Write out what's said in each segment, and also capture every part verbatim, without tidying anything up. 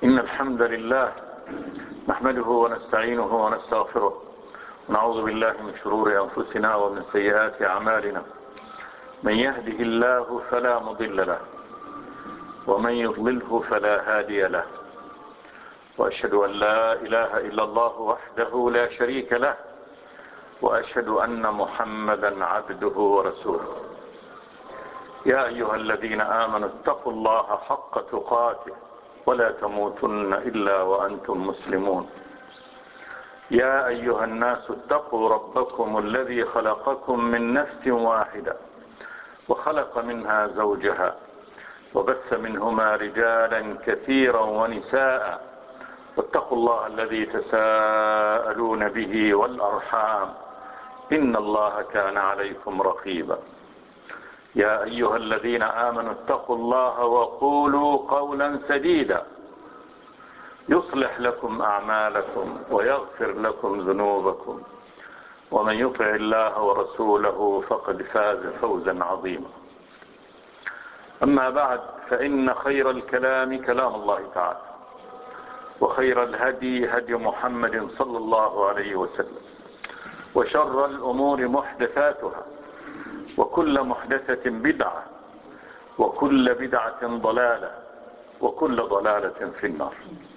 إن الحمد لله نحمده ونستعينه ونستغفره ونعوذ بالله من شرور أنفسنا ومن سيئات أعمالنا. من يهده الله فلا مضل له ومن يضلله فلا هادي له، وأشهد أن لا إله إلا الله وحده لا شريك له، وأشهد أن محمدا عبده ورسوله. يا أيها الذين آمنوا اتقوا الله حق تقاته ولا تموتن إلا وأنتم مسلمون. يا أيها الناس اتقوا ربكم الذي خلقكم من نفس واحدة وخلق منها زوجها وبث منهما رجالا كثيرا ونساء، واتقوا الله الذي تساءلون به والأرحام إن الله كان عليكم رقيبا. يا أيها الذين آمنوا اتقوا الله وقولوا قولا سديدا يصلح لكم أعمالكم ويغفر لكم ذنوبكم، ومن يطع الله ورسوله فقد فاز فوزا عظيما. أما بعد، فإن خير الكلام كلام الله تعالى، وخير الهدي هدي محمد صلى الله عليه وسلم، وشر الأمور محدثاتها، وكل محدثة بدعة، وكل بدعة ضلالة، وكل ضلالة في النار.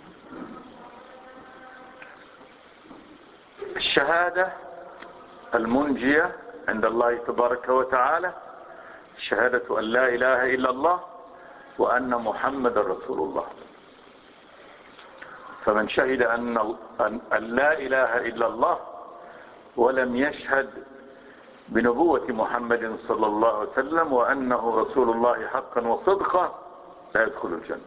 الشهادة المنجية عند الله تبارك وتعالى شهادة أن لا إله إلا الله وأن محمد رسول الله. فمن شهد أن, أن لا إله إلا الله ولم يشهد بنبوة محمد صلى الله عليه وسلم وأنه رسول الله حقا وصدقا لا يدخل الجنة.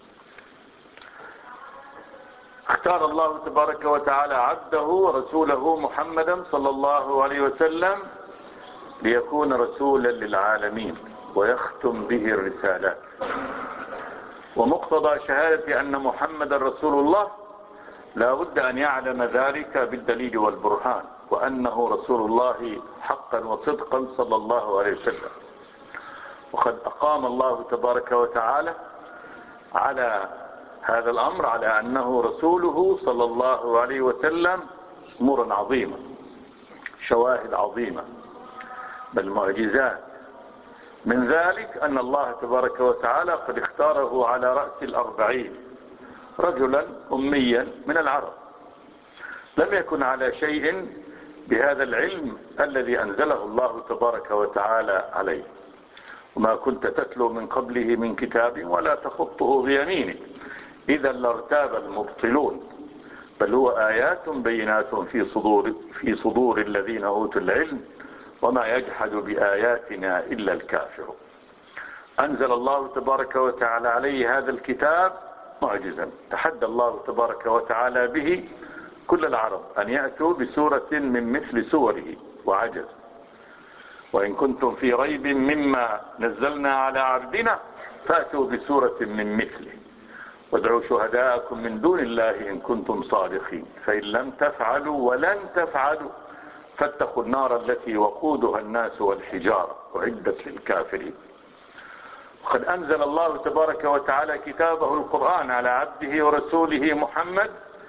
اختار الله تبارك وتعالى عبده ورسوله محمدا صلى الله عليه وسلم ليكون رسولا للعالمين ويختم به الرسالات. ومقتضى شهادة أن محمدا رسول الله لا بد أن يعلم ذلك بالدليل والبرهان، وأنه رسول الله حقا وصدقا صلى الله عليه وسلم. وقد أقام الله تبارك وتعالى على هذا الأمر، على أنه رسوله صلى الله عليه وسلم، أمورا عظيمة، شواهد عظيمة، بل معجزات. من ذلك أن الله تبارك وتعالى قد اختاره على رأس الأربعين رجلا أميا من العرب، لم يكن على شيء بهذا العلم الذي أنزله الله تبارك وتعالى عليه، وما كنت تتلو من قبله من كتاب ولا تخطه بيمينك إذا لارتاب المبطلون، بل هو آيات بينات في صدور, في صدور الذين أوتوا العلم وما يجحد بآياتنا إلا الكافر. أنزل الله تبارك وتعالى عليه هذا الكتاب معجزا، تحدى الله تبارك وتعالى به كل العرب أن يأتوا بسورة من مثل سوره، وعجز. وإن كنتم في ريب مما نزلنا على عبدنا فأتوا بسورة من مثله وادعوا شهداءكم من دون الله إن كنتم صادقين، فإن لم تفعلوا ولن تفعلوا فاتقوا النار التي وقودها الناس والحجارة أعدت للكافرين. وقد أنزل الله تبارك وتعالى كتابه القرآن على عبده ورسوله محمد،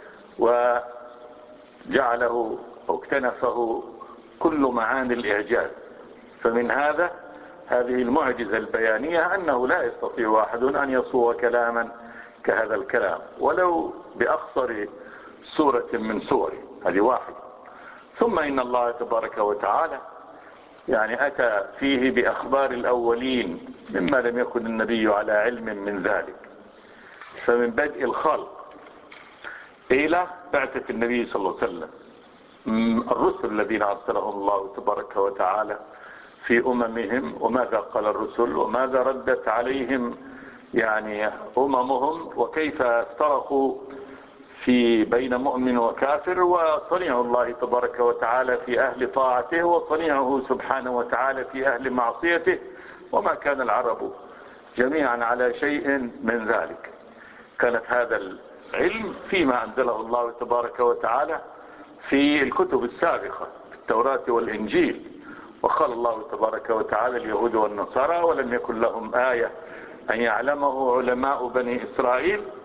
وجعله أو اكتنفه كل معاني الإعجاز. فمن هذا هذه المعجزة البيانية أنه لا يستطيع أحد أن يصوغ كلاما كهذا الكلام ولو بأقصر سورة من سوره، هذه واحدة. ثم إن الله تبارك وتعالى يعني أتى فيه بأخبار الأولين مما لم يكن النبي على علم من ذلك، فمن بدء الخلق إلى بعثة النبي صلى الله عليه وسلم، الرسل الذين أرسلهم الله تبارك وتعالى في أممهم، وماذا قال الرسل وماذا ردت عليهم يعني أممهم، وكيف افترقوا في بين مؤمن وكافر، وصنيع الله تبارك وتعالى في أهل طاعته، وصنيعه سبحانه وتعالى في أهل معصيته، وما كان العرب جميعا على شيء من ذلك. كانت هذا العلم فيما أنزله الله تبارك وتعالى في الكتب السابقة، التوراة والإنجيل. وقال الله تبارك وتعالى اليهود والنصارى ولم يكن لهم آية أن يعلمه علماء بني إسرائيل،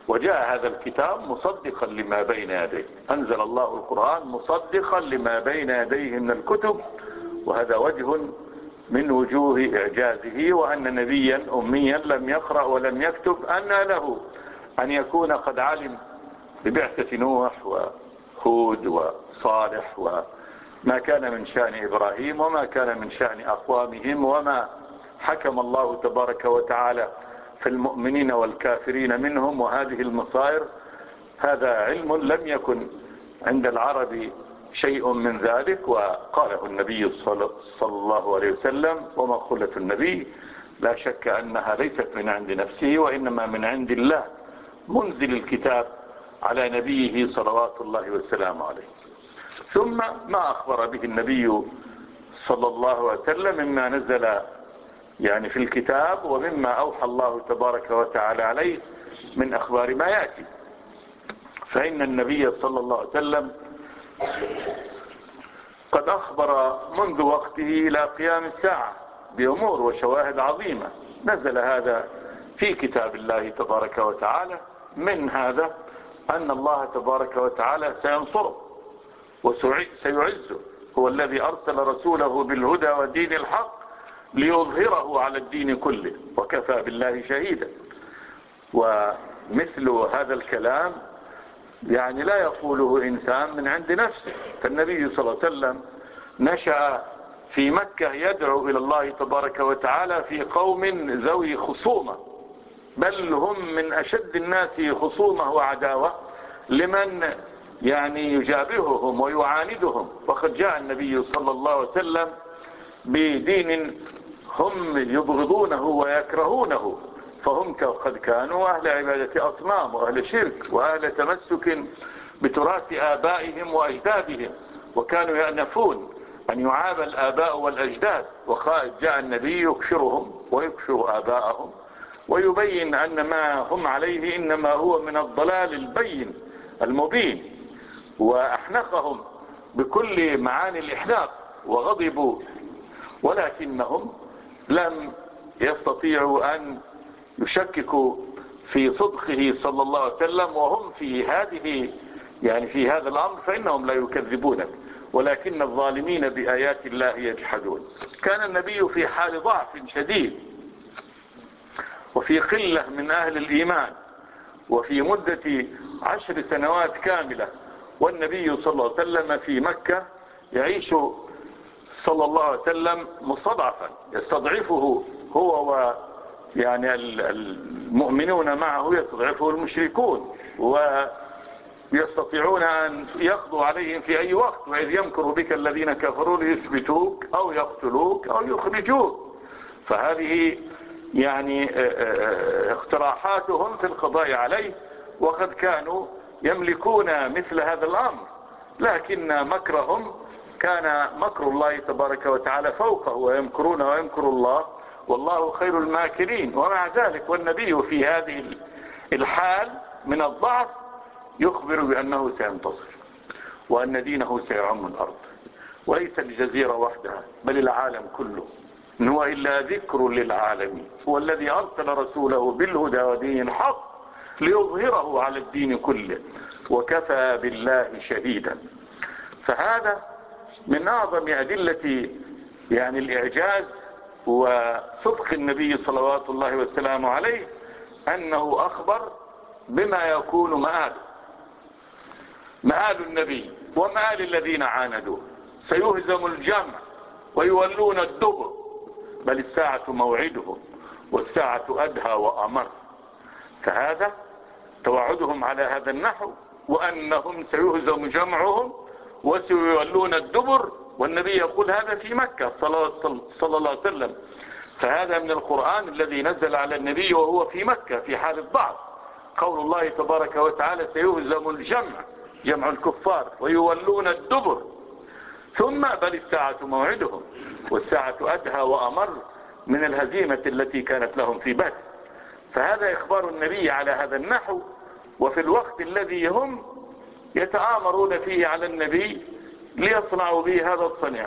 وجاء هذا الكتاب مصدقا لما بين يديه، أنزل الله القرآن مصدقا لما بين يديه من الكتب، وهذا وجه من وجوه إعجازه، وأن نبيا أميا لم يقرأ ولم يكتب أن له أن يكون قد علم ببعثة نوح وهود وصالح وما كان من شأن إبراهيم وما كان من شأن أقوامهم وما حكم الله تبارك وتعالى في المؤمنين والكافرين منهم وهذه المصائر. هذا علم لم يكن عند العرب شيء من ذلك، وقاله النبي صلى الله عليه وسلم: ومقولة النبي لا شك أنها ليست من عند نفسه وإنما من عند الله منزل الكتاب على نبيه صلوات الله والسلام عليه. ثم ما أخبر به النبي صلى الله عليه وسلم مما نزل يعني في الكتاب ومما أوحى الله تبارك وتعالى عليه من أخبار ما يأتي. فإن النبي صلى الله عليه وسلم قد أخبر منذ وقته إلى قيام الساعة بأمور وشواهد عظيمة، نزل هذا في كتاب الله تبارك وتعالى. من هذا أن الله تبارك وتعالى سينصره وسيعزه، هو الذي أرسل رسوله بالهدى ودين الحق ليظهره على الدين كله وكفى بالله شهيدا. ومثل هذا الكلام يعني لا يقوله إنسان من عند نفسه، فالنبي صلى الله عليه وسلم نشأ في مكة يدعو إلى الله تبارك وتعالى في قوم ذوي خصومة، بل هم من أشد الناس خصومة وعداوة لمن يعني يجابههم ويعاندهم. وقد جاء النبي صلى الله عليه وسلم بدين هم يبغضونه ويكرهونه، فهم قد كانوا أهل عبادة أصنام وأهل شرك وأهل تمسك بتراث آبائهم وأجدادهم، وكانوا يأنفون أن يعاب الآباء والأجداد. وجاء النبي يكشرهم ويكشر آباءهم ويبين أن ما هم عليه إنما هو من الضلال البين المبين، وأحنقهم بكل معاني الإحناق وغضبوا، ولكنهم لم يستطيعوا أن يشككوا في صدقه صلى الله عليه وسلم، وهم في هذه يعني في هذا الأمر فإنهم لا يكذبونك، ولكن الظالمين بآيات الله يجحدون. كان النبي في حال ضعف شديد وفي قلة من أهل الإيمان، وفي مدة عشر سنوات كاملة والنبي صلى الله عليه وسلم في مكة يعيش صلى الله عليه وسلم مستضعفا، يستضعفه هو و يعني المؤمنون معه يستضعفه المشركون، ويستطيعون أن يقضوا عليهم في أي وقت، وإذ يمكر بك الذين كفروا ليثبتوك أو يقتلوك أو يخرجوك. فهذه يعني اقتراحاتهم في القضاء عليه، وقد كانوا يملكون مثل هذا الأمر، لكن مكرهم كان مكر الله تبارك وتعالى فوقه، ويمكرون ويمكر الله والله خير الماكرين. ومع ذلك والنبي في هذه الحال من الضعف يخبر بأنه سينتصر وأن دينه سيعم الأرض، وليس الجزيرة وحدها بل العالم كله، إن هو إلا ذكر للعالمين. هو الذي أرسل رسوله بالهدى ودين الحق ليظهره على الدين كله وكفى بالله شهيدا. فهذا من أعظم أدلة يعني الإعجاز وصدق النبي صلوات الله والسلام عليه، أنه أخبر بما يكون مآل مآل النبي ومآل الذين عاندوه. سيهزم الجمع ويولون الدبر، بل الساعة موعدهم والساعة أدهى وأمر. فهذا توعدهم على هذا النحو، وأنهم سيهزم جمعهم وسيولون الدبر، والنبي يقول هذا في مكة صلى الله عليه وسلم. فهذا من القرآن الذي نزل على النبي وهو في مكة في حال الضعف. قول الله تبارك وتعالى سيهزم الجمع، جمع الكفار، ويولون الدبر، ثم بل الساعة موعدهم والساعة أدهى وأمر، من الهزيمة التي كانت لهم في بدر. فهذا إخبار النبي على هذا النحو، وفي الوقت الذي هم يتآمرون فيه على النبي ليصنعوا به هذا الصنيع،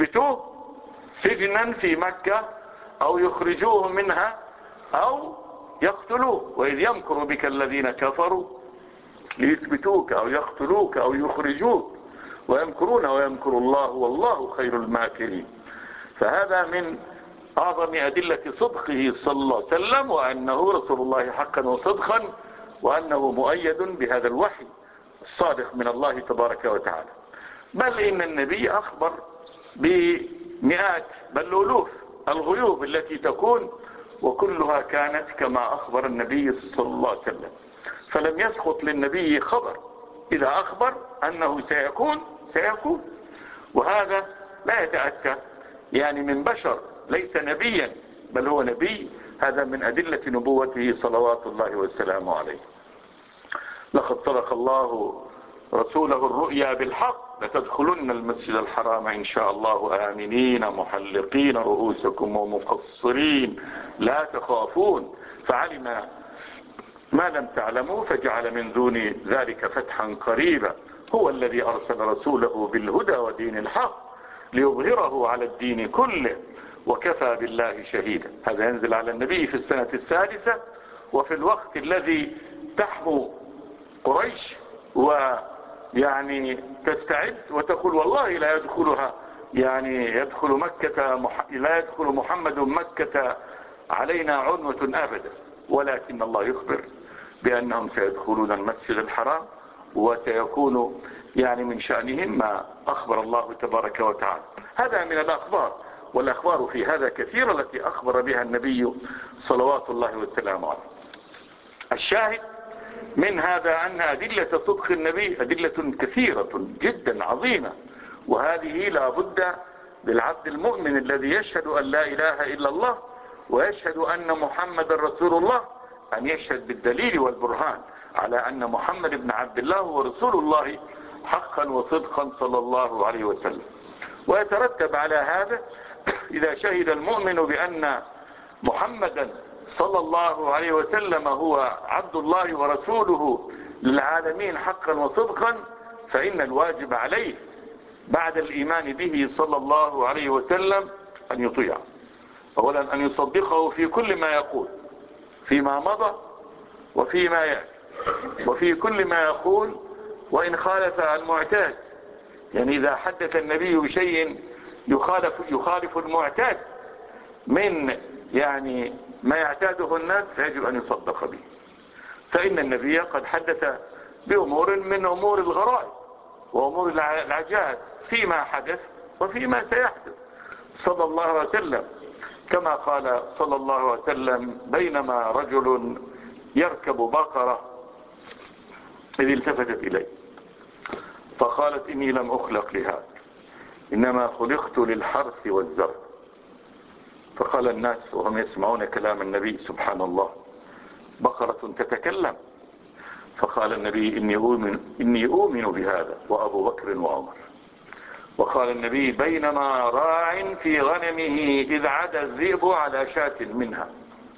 يثبتوه سجنا في مكة أو يخرجوه منها أو يقتلوه، وإذ يمكر بك الذين كفروا ليثبتوك أو يقتلوك أو يخرجوك ويمكرون ويمكر الله والله خير الماكرين. فهذا من أعظم أدلة صدقه صلى الله عليه وسلم، وأنه رسول الله حقا وصدقا، وأنه مؤيد بهذا الوحي الصادق من الله تبارك وتعالى. بل إن النبي أخبر بمئات بل ألوف الغيوب التي تكون، وكلها كانت كما أخبر النبي صلى الله عليه وسلم. فلم يسقط للنبي خبر، إذا أخبر أنه سيكون سيكون. وهذا لا يتأتى يعني من بشر، ليس نبيا بل هو نبي. هذا من أدلة نبوته صلوات الله والسلام عليه. لقد صدق الله رسوله الرؤيا بالحق لتدخلن المسجد الحرام إن شاء الله آمنين محلقين رؤوسكم ومقصرين لا تخافون فعلم ما لم تعلموا فجعل من دون ذلك فتحا قريبا. هو الذي أرسل رسوله بالهدى ودين الحق ليظهره على الدين كله وكفى بالله شهيدا. هذا ينزل على النبي في السنة السادسة، وفي الوقت الذي تحمو قريش ويعني تستعد وتقول والله لا يدخلها يعني يدخل مكة مح... لا يدخل محمد مكة علينا عنوة أبدا، ولكن الله يخبر بأنهم سيدخلون المسجد الحرام وسيكون يعني من شأنهم ما أخبر الله تبارك وتعالى. هذا من الأخبار، والأخبار في هذا كثيرة التي أخبر بها النبي صلوات الله والسلام عليه. الشاهد من هذا أن أدلة صدق النبي أدلة كثيرة جدا عظيمة، وهذه لا بد للعبد المؤمن الذي يشهد أن لا إله إلا الله ويشهد أن محمد رسول الله أن يشهد بالدليل والبرهان على أن محمد بن عبد الله هو رسول الله حقا وصدقا صلى الله عليه وسلم. ويترتب على هذا إذا شهد المؤمن بأن محمدا صلى الله عليه وسلم هو عبد الله ورسوله للعالمين حقا وصدقا، فإن الواجب عليه بعد الإيمان به صلى الله عليه وسلم أن يطيع. أولا أن يصدقه في كل ما يقول فيما مضى وفيما يأتي، وفي كل ما يقول وإن خالف المعتاد. يعني إذا حدث النبي بشيء يخالف, يخالف المعتاد من يعني ما يعتاده الناس فيجب أن يصدق به. فإن النبي قد حدث بأمور من أمور الغرائب وأمور العجائب فيما حدث وفيما سيحدث صلى الله عليه وسلم، كما قال صلى الله عليه وسلم بينما رجل يركب بقرة إذ التفتت إليه فقالت إني لم أخلق لهذا إنما خلقت للحرث والزرع. فقال الناس وهم يسمعون كلام النبي سبحان الله بقرة تتكلم. فقال النبي إني أؤمن, إني أؤمن بهذا وأبو بكر وعمر. وقال النبي بينما راع في غنمه إذ عدا الذئب على شاة منها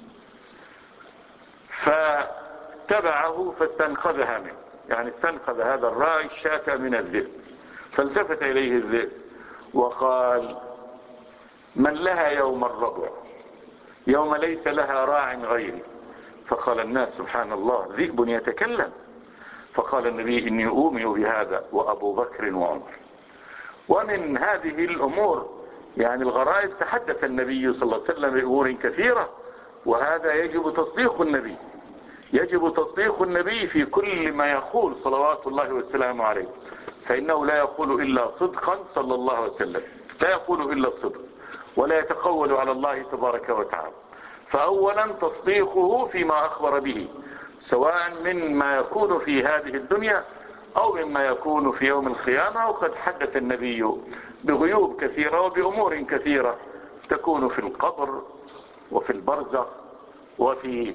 فتبعه فاستنقذها منه، يعني استنقذ هذا الراعي الشاة من الذئب. فالتفت إليه الذئب وقال من لها يوم الربع يوم ليس لها راع غيري. فقال الناس سبحان الله ذئب يتكلم. فقال النبي إني أؤمن بهذا وأبو بكر وعمر. ومن هذه الأمور يعني الغرائب تحدث النبي صلى الله عليه وسلم بأمور كثيرة، وهذا يجب تصديق النبي يجب تصديق النبي في كل ما يقول صلوات الله والسلام عليه، فإنه لا يقول إلا صدقا صلى الله عليه وسلم، لا يقول إلا الصدق ولا يتقول على الله تبارك وتعالى. فأولا تصديقه فيما أخبر به سواء مما يكون في هذه الدنيا أو مما يكون في يوم القيامة. وقد حدث النبي بغيوب كثيرة وبأمور كثيرة تكون في القبر وفي البرزخ وفي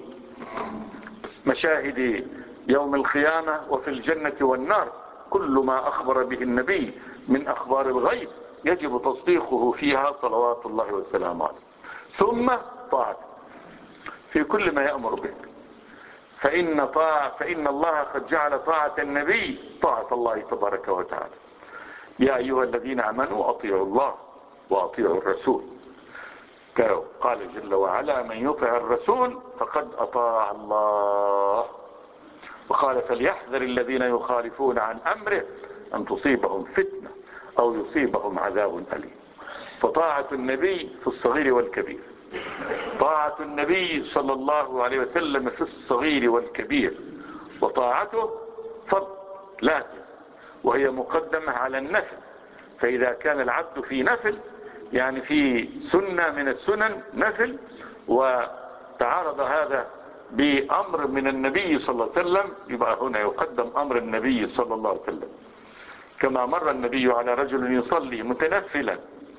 مشاهد يوم القيامة وفي الجنة والنار. كل ما أخبر به النبي من أخبار الغيب يجب تصديقه فيها صلوات الله والسلام عليه. ثم طاعة في كل ما يأمر به، فإن, طاعة فإن الله قد جعل طاعة النبي طاعة الله تبارك وتعالى. يا أيها الذين آمنوا أطيعوا الله وأطيعوا الرسول. قال جل وعلا من يطع الرسول فقد أطاع الله. وقال فليحذر الذين يخالفون عن أمره أن تصيبهم فتنة أو يصيبهم عذاب أليم. فطاعة النبي في الصغير والكبير، طاعة النبي صلى الله عليه وسلم في الصغير والكبير، وطاعته فرض لازم، وهي مقدمة على النفل. فإذا كان العبد في نفل، يعني في سنة من السنن نفل، وتعارض هذا بأمر من النبي صلى الله عليه وسلم، يبقى هنا يقدم أمر النبي صلى الله عليه وسلم. كما مر النبي على رجل يصلي متنفلا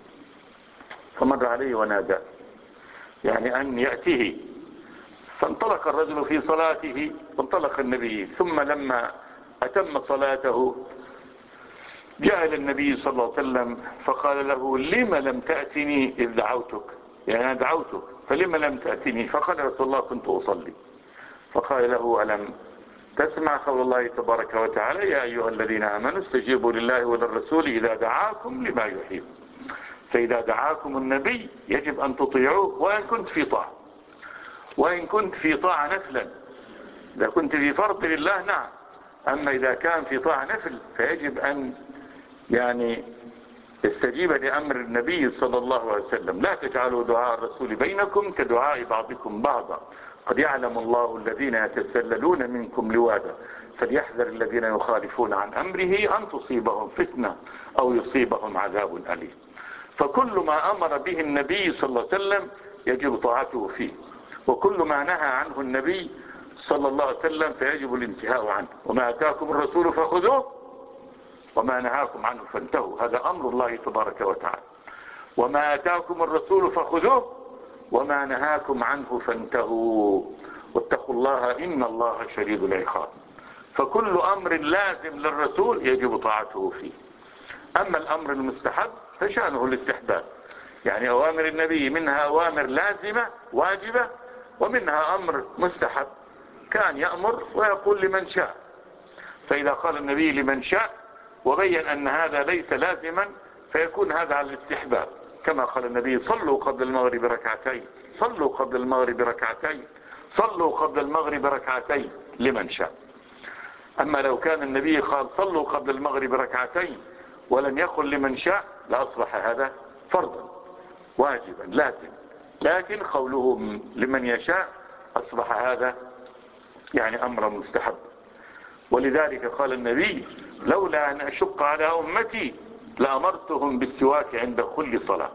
فمر عليه ونادى، يعني أن يأتيه، فانطلق الرجل في صلاته وانطلق النبي، ثم لما أتم صلاته جاء إلى النبي صلى الله عليه وسلم فقال له لم لم تأتني إذ دعوتك، يعني أنا دعوتك فلم لم تأتني؟ فقال رسول الله كنت أصلي. فقال له ألم تسمع قول الله تبارك وتعالى يا أيها الذين آمنوا استجيبوا لله وللرسول إذا دعاكم لما يحيي. فإذا دعاكم النبي يجب أن تطيعوه وإن كنت في طاعة، وإن كنت في طاعة نفلا. إذا كنت في فرض لله نعم، أما إذا كان في طاعة نفل فيجب أن يعني استجيب لأمر النبي صلى الله عليه وسلم. لا تجعلوا دعاء الرسول بينكم كدعاء بعضكم بعضا قد يعلم الله الذين يتسللون منكم لواذا فليحذر الذين يخالفون عن أمره أن تصيبهم فتنة أو يصيبهم عذاب أليم. فكل ما أمر به النبي صلى الله عليه وسلم يجب طاعته فيه، وكل ما نهى عنه النبي صلى الله عليه وسلم فيجب الانتهاء عنه. وما أتاكم الرسول فخذوه وما نهاكم عنه فانتهوا، هذا أمر الله تبارك وتعالى. وما أتاكم الرسول فخذوه وما نهاكم عنه فانتهوا واتقوا الله إن الله شديد العقاب. فكل أمر لازم للرسول يجب طاعته فيه. أما الأمر المستحب فشأنه الاستحباب، يعني أوامر النبي منها أوامر لازمة واجبة ومنها أمر مستحب، كان يأمر ويقول لمن شاء. فإذا قال النبي لمن شاء وبين أن هذا ليس لازما فيكون هذا على الاستحباب، كما قال النبي صلوا قبل المغرب ركعتين، صلوا قبل المغرب ركعتين، صلوا قبل المغرب ركعتين لمن شاء. أما لو كان النبي قال صلوا قبل المغرب ركعتين ولم يقل لمن شاء لأصبح هذا فرضا واجبا لازم، لكن قوله لمن يشاء أصبح هذا يعني أمرا مستحب. ولذلك قال النبي لولا أن أشق على أمتي لأمرتهم بالسواك عند كل صلاة،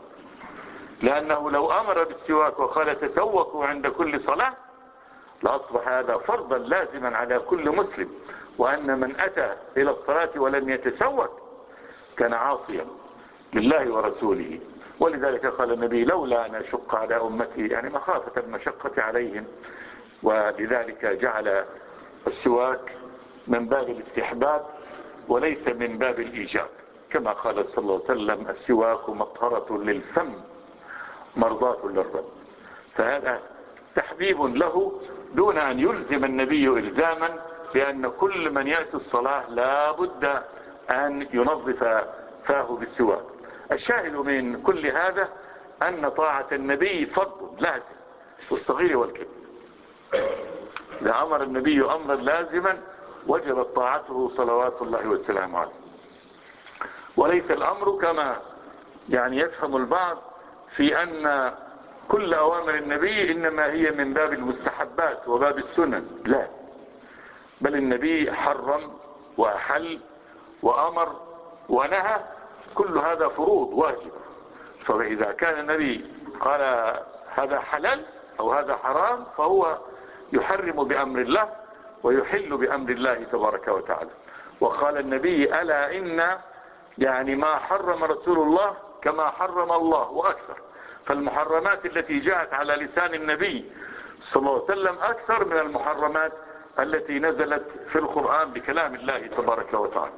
لأنه لو أمر بالسواك وقال تسوكوا عند كل صلاة لأصبح هذا فرضا لازما على كل مسلم، وأن من أتى إلى الصلاة ولم يتسوك كان عاصيا لله ورسوله. ولذلك قال النبي لولا أن أشق على أمتي، يعني مخافة المشقة عليهم، ولذلك جعل السواك من باب الاستحباب وليس من باب الإيجاب، كما قال صلى الله عليه وسلم السواك مطهرة للفم مرضاة للرب. فهذا تحبيب له دون أن يلزم النبي إلزاما بأن كل من يأتي الصلاة لا بد أن ينظف فاه بالسواك. الشاهد من كل هذا أن طاعة النبي فرض لازم في الصغير والكبير. إذا أمر النبي أمرا لازما وجبت طاعته صلوات الله والسلام عليه. وليس الأمر كما يعني يفهم البعض في أن كل أوامر النبي إنما هي من باب المستحبات وباب السنن، لا، بل النبي حرم وأحل وأمر ونهى، كل هذا فروض واجبة. فإذا كان النبي قال هذا حلال أو هذا حرام فهو يحرم بأمر الله ويحل بأمر الله تبارك وتعالى. وقال النبي ألا إن يعني ما حرم رسول الله كما حرم الله وأكثر. فالمحرمات التي جاءت على لسان النبي صلى الله عليه وسلم أكثر من المحرمات التي نزلت في القرآن بكلام الله تبارك وتعالى.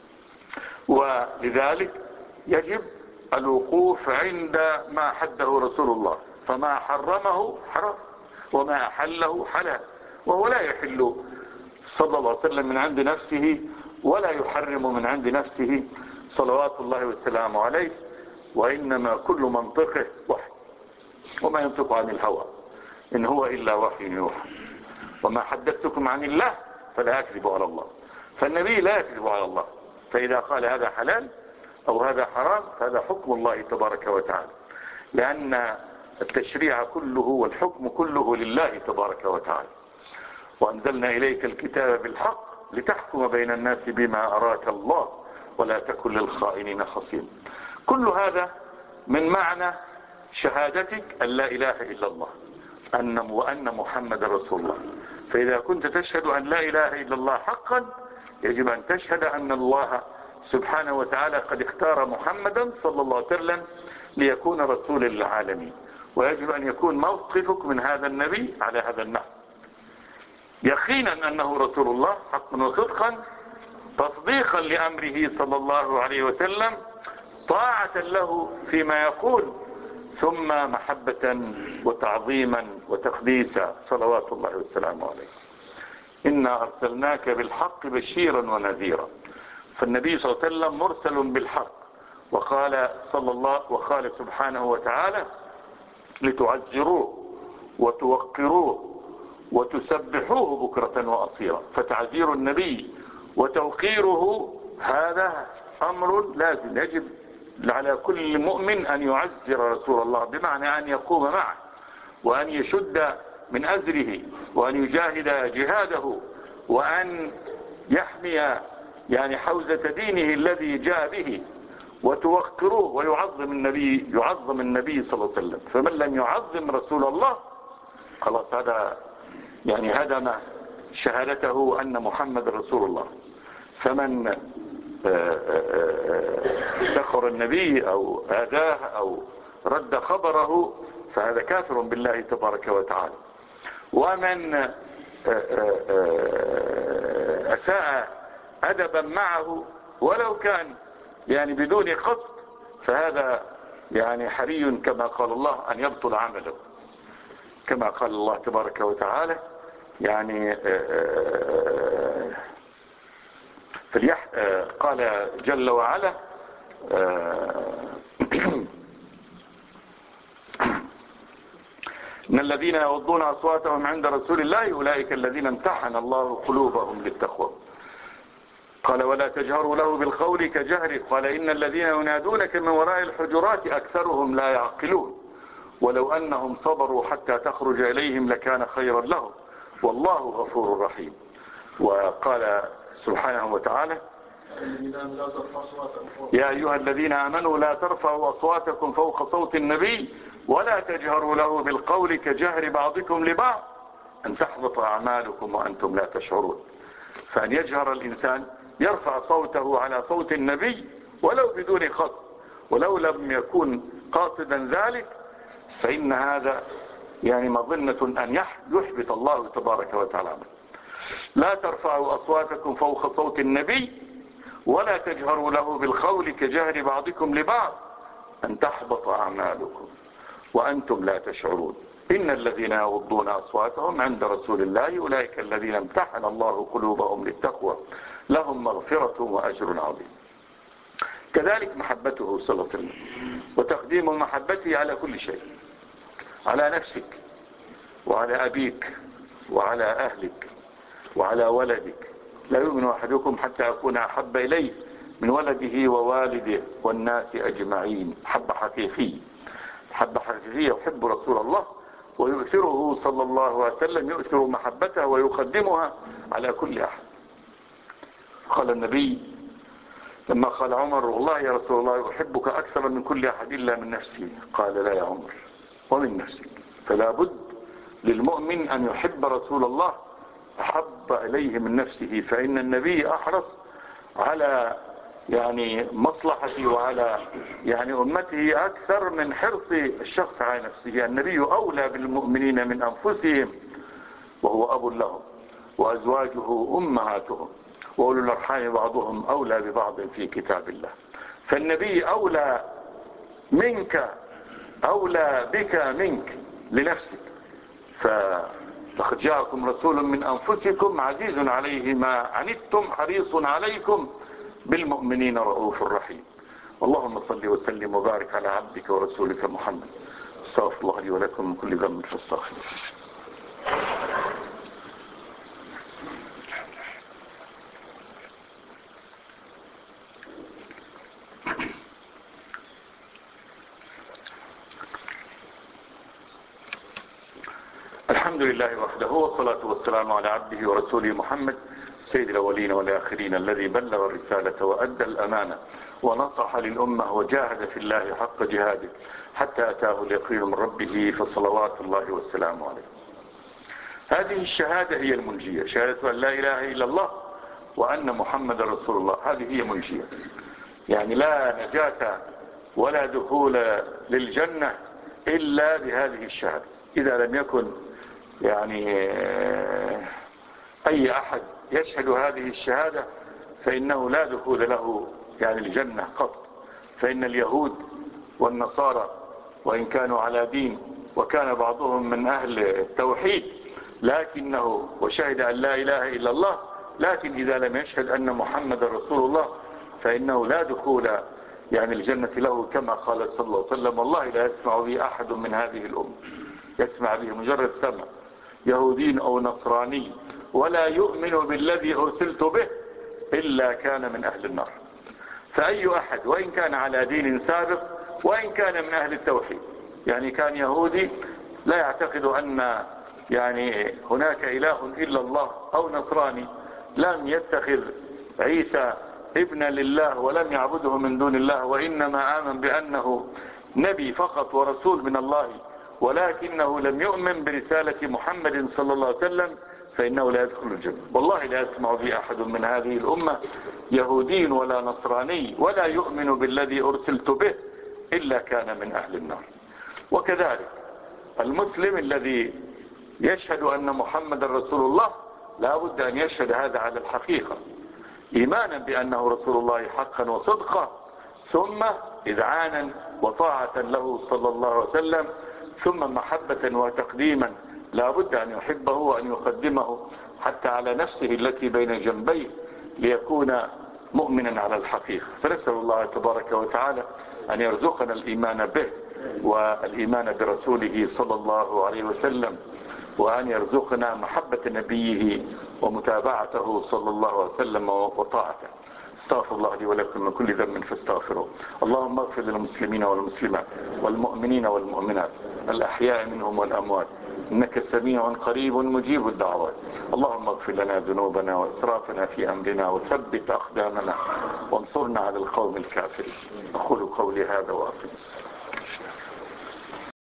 ولذلك يجب الوقوف عند ما حده رسول الله، فما حرمه حرام وما أحله حلال، وهو لا يحل صلى الله عليه وسلم من عند نفسه ولا يحرم من عند نفسه صلوات الله والسلام عليه، وإنما كل منطقه واحد. وما ينطق عن الهوى إن هو إلا وحي يوحى وما حدثتكم عن الله فلا أكذب على الله. فالنبي لا يكذب على الله، فإذا قال هذا حلال أو هذا حرام فهذا حكم الله تبارك وتعالى، لأن التشريع كله والحكم كله لله تبارك وتعالى. وأنزلنا إليك الكتاب بالحق لتحكم بين الناس بما أراك الله ولا تكن للخائنين خصيما. كل هذا من معنى شهادتك أن لا إله إلا الله أن وأن محمد رسول الله. فإذا كنت تشهد أن لا إله إلا الله حقا يجب أن تشهد أن الله سبحانه وتعالى قد اختار محمدا صلى الله عليه وسلم ليكون رسولا للعالمين، ويجب أن يكون موقفك من هذا النبي على هذا النحو، يقينا أنه رسول الله حقا وصدقا، تصديقا لأمره صلى الله عليه وسلم، طاعة له فيما يقول، ثم محبة وتعظيما وتقديسا صلوات الله والسلام عليه. إنا أرسلناك بالحق بشيرا ونذيرا. فالنبي صلى الله عليه وسلم مرسل بالحق، وقال صلى الله وقال سبحانه وتعالى لتعزروه وتوقروه وتسبحوه بكرة وأصيلا. فتعزير النبي وتوقيره هذا أمر لازم، يجب على كل مؤمن أن يعزر رسول الله، بمعنى أن يقوم معه وأن يشد من أزره وأن يجاهد جهاده وأن يحمي يعني حوزة دينه الذي جاء به، وتوقروه ويعظم النبي يعظم النبي صلى الله عليه وسلم. فمن لم يعظم رسول الله خلاص هذا يعني هدم شهادته أن محمد رسول الله. فمن افتخر النبي أو آذاه أو رد خبره فهذا كافر بالله تبارك وتعالى. ومن أساء أدبا معه ولو كان يعني بدون قصد فهذا يعني حري كما قال الله أن يبطل عمله، كما قال الله تبارك وتعالى يعني فليح قال جل وعلا إن الذين يغضون أصواتهم عند رسول الله أولئك الذين امتحن الله قلوبهم للتقوى. قال ولا تجهروا له بالقول كجهر. قال إن الذين ينادونك من وراء الحجرات أكثرهم لا يعقلون ولو أنهم صبروا حتى تخرج إليهم لكان خيرا لهم والله غفور رحيم. وقال سبحانه وتعالى يا أيها الذين آمنوا لا ترفعوا أصواتكم فوق صوت النبي ولا تجهروا له بالقول كجهر بعضكم لبعض أن تحبط أعمالكم وأنتم لا تشعرون. فأن يجهر الإنسان يرفع صوته على صوت النبي ولو بدون قصد، ولو لم يكن قاصدا ذلك فإن هذا يعني مظنة أن يحبط الله تبارك وتعالى. لا ترفعوا أصواتكم فوق صوت النبي ولا تجهروا له بالقول كجهر بعضكم لبعض أن تحبط أعمالكم وأنتم لا تشعرون. إن الذين يغضون أصواتهم عند رسول الله أولئك الذين امتحن الله قلوبهم للتقوى لهم مغفرة وأجر عظيم. كذلك محبته صلى الله عليه وسلم وتقديم محبته على كل شيء، على نفسك وعلى أبيك وعلى أهلك وعلى ولدك. لا يؤمن أحدكم حتى يكون أحب إليه من ولده ووالده والناس أجمعين. حب حقيقي، حب حقيقي يحب رسول الله ويؤثره صلى الله عليه وسلم، يؤثر محبته ويقدمها على كل أحد. قال النبي لما قال عمر والله يا رسول الله أحبك أكثر من كل أحد إلا من نفسي، قال لا يا عمر ومن نفسك. فلا بد للمؤمن أن يحب رسول الله أحب إليه من نفسه، فإن النبي أحرص على يعني مصلحته وعلى يعني أمته أكثر من حرص الشخص على نفسه. النبي أولى بالمؤمنين من أنفسهم وهو أب لهم وأزواجه أمهاتهم وأولو الأرحام بعضهم أولى ببعض في كتاب الله. فالنبي أولى منك، أولى بك منك لنفسك. فلقد جاءكم رسول من أنفسكم عزيز عليه ما عنتم حريص عليكم بالمؤمنين رؤوف رحيم. اللهم صل وسلم وبارك على عبدك ورسولك محمد استغفر الله لي ولكم من كل ذنب فاستغفروه. الحمد لله وحده، والصلاة والسلام على عبده ورسوله محمد سيد الأولين والآخرين، الذي بلغ الرسالة وأدى الأمانة ونصح للأمة وجاهد في الله حق جهاده حتى أتاه اليقين من ربه، فصلوات الله والسلام عليه. هذه الشهادة هي المنجية، شهادة أن لا إله إلا الله وأن محمد رسول الله، هذه هي منجية. يعني لا نجاة ولا دخول للجنة إلا بهذه الشهادة. إذا لم يكن يعني أي أحد يشهد هذه الشهادة فإنه لا دخول له يعني الجنة قط. فإن اليهود والنصارى وإن كانوا على دين وكان بعضهم من أهل التوحيد لكنه وشهد أن لا إله إلا الله، لكن إذا لم يشهد أن محمد رسول الله فإنه لا دخول يعني الجنة له، كما قال صلى الله عليه وسلم: والله لا يسمع به أحد من هذه الأمة، يسمع به مجرد سمع، يهودي أو نصراني، ولا يؤمن بالذي أرسلت به إلا كان من أهل النار. فأي أحد وإن كان على دين سابق وإن كان من أهل التوحيد، يعني كان يهودي لا يعتقد أن يعني هناك إله إلا الله، أو نصراني لم يتخذ عيسى ابنا لله ولم يعبده من دون الله، وإنما آمن بأنه نبي فقط ورسول من الله، ولكنه لم يؤمن برسالة محمد صلى الله عليه وسلم، فإنه لا يدخل الجنة. والله لا يسمع بي أحد من هذه الأمة يهودي ولا نصراني ولا يؤمن بالذي أرسلت به إلا كان من أهل النار. وكذلك المسلم الذي يشهد أن محمد رسول الله لا بد أن يشهد هذا على الحقيقة، إيمانا بأنه رسول الله حقا وصدقا، ثم إذعانا وطاعة له صلى الله عليه وسلم، ثم محبة وتقديما، لا بد أن يحبه وأن يقدمه حتى على نفسه التي بين جنبيه ليكون مؤمنا على الحقيقة. فنسأل الله تبارك وتعالى أن يرزقنا الإيمان به والإيمان برسوله صلى الله عليه وسلم، وأن يرزقنا محبة نبيه ومتابعته صلى الله عليه وسلم وطاعته. استغفر الله لي ولكم من كل ذنب فاستغفروه. اللهم اغفر للمسلمين والمسلمات والمؤمنين والمؤمنات الأحياء منهم والأموات، إنك سميع قريب مجيب الدعوات. اللهم اغفر لنا ذنوبنا وإسرافنا في أمرنا وثبت أقدامنا وانصرنا على القوم الكافرين. أقول قولي هذا وأقم الصلاة.